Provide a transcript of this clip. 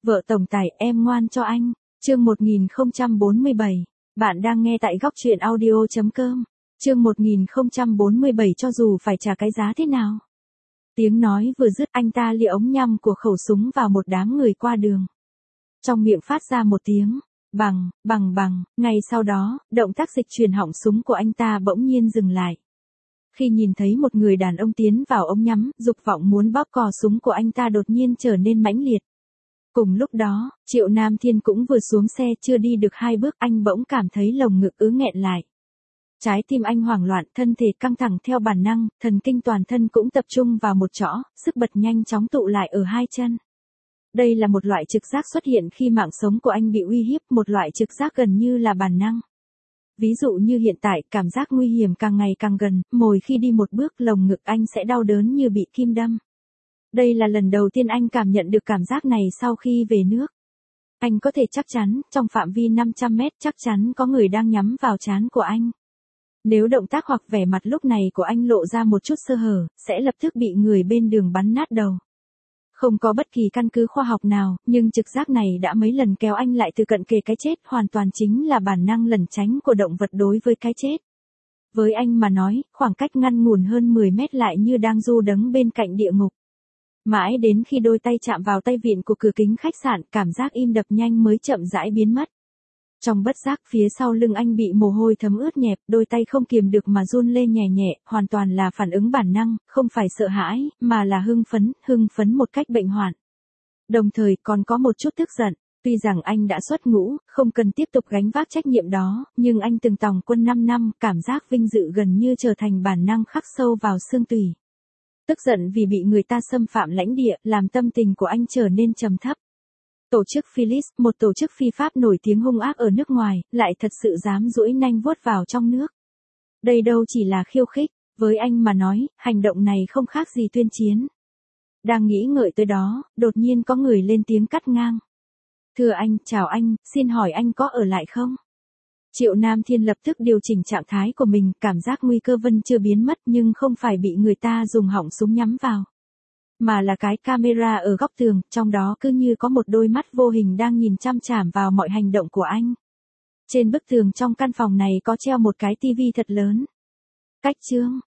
Vợ tổng tài, em ngoan cho anh. Chương 1047. Bạn đang nghe tại góc truyện audio.com. Chương 1047 cho dù phải trả cái giá thế nào. Tiếng nói vừa dứt, anh ta lịa ống nhăm của khẩu súng vào một đám người qua đường. Trong miệng phát ra một tiếng bằng, ngay sau đó, động tác dịch chuyển họng súng của anh ta bỗng nhiên dừng lại. Khi nhìn thấy một người đàn ông tiến vào ống nhắm, dục vọng muốn bóp cò súng của anh ta đột nhiên trở nên mãnh liệt. Cùng lúc đó, Triệu Nam Thiên cũng vừa xuống xe, chưa đi được 2 bước anh bỗng cảm thấy lồng ngực ứ nghẹn lại. Trái tim anh hoảng loạn, thân thể căng thẳng theo bản năng, thần kinh toàn thân cũng tập trung vào một chỗ, sức bật nhanh chóng tụ lại ở 2 chân. Đây là một loại trực giác xuất hiện khi mạng sống của anh bị uy hiếp, một loại trực giác gần như là bản năng. Ví dụ như hiện tại, cảm giác nguy hiểm càng ngày càng gần, mỗi khi đi một bước lồng ngực anh sẽ đau đớn như bị kim đâm. Đây là lần đầu tiên anh cảm nhận được cảm giác này sau khi về nước. Anh có thể chắc chắn, trong phạm vi 500 mét chắc chắn có người đang nhắm vào trán của anh. Nếu động tác hoặc vẻ mặt lúc này của anh lộ ra một chút sơ hở, sẽ lập tức bị người bên đường bắn nát đầu. Không có bất kỳ căn cứ khoa học nào, nhưng trực giác này đã mấy lần kéo anh lại từ cận kề cái chết, hoàn toàn chính là bản năng lẩn tránh của động vật đối với cái chết. Với anh mà nói, khoảng cách ngăn ngủn hơn 10 mét lại như đang du đấng bên cạnh địa ngục. Mãi đến khi đôi tay chạm vào tay vịn của cửa kính khách sạn, cảm giác im đập nhanh mới chậm rãi biến mất. Trong bất giác, phía sau lưng anh bị mồ hôi thấm ướt nhẹp, đôi tay không kiềm được mà run lên nhẹ nhẹ, hoàn toàn là phản ứng bản năng, không phải sợ hãi, mà là hưng phấn một cách bệnh hoạn. Đồng thời còn có một chút tức giận, tuy rằng anh đã xuất ngũ, không cần tiếp tục gánh vác trách nhiệm đó, nhưng anh từng tòng quân 5 năm, cảm giác vinh dự gần như trở thành bản năng khắc sâu vào xương tủy. Tức giận vì bị người ta xâm phạm lãnh địa, làm tâm tình của anh trở nên trầm thấp. Tổ chức Phyllis, một tổ chức phi pháp nổi tiếng hung ác ở nước ngoài, lại thật sự dám duỗi nanh vuốt vào trong nước. Đây đâu chỉ là khiêu khích, với anh mà nói, hành động này không khác gì tuyên chiến. Đang nghĩ ngợi tới đó, đột nhiên có người lên tiếng cắt ngang. Thưa anh, chào anh, xin hỏi anh có ở lại không? Triệu Nam Thiên lập tức điều chỉnh trạng thái của mình, cảm giác nguy cơ vẫn chưa biến mất nhưng không phải bị người ta dùng họng súng nhắm vào. Mà là cái camera ở góc tường, trong đó cứ như có một đôi mắt vô hình đang nhìn chăm chằm vào mọi hành động của anh. Trên bức tường trong căn phòng này có treo một cái tivi thật lớn. Cách chương,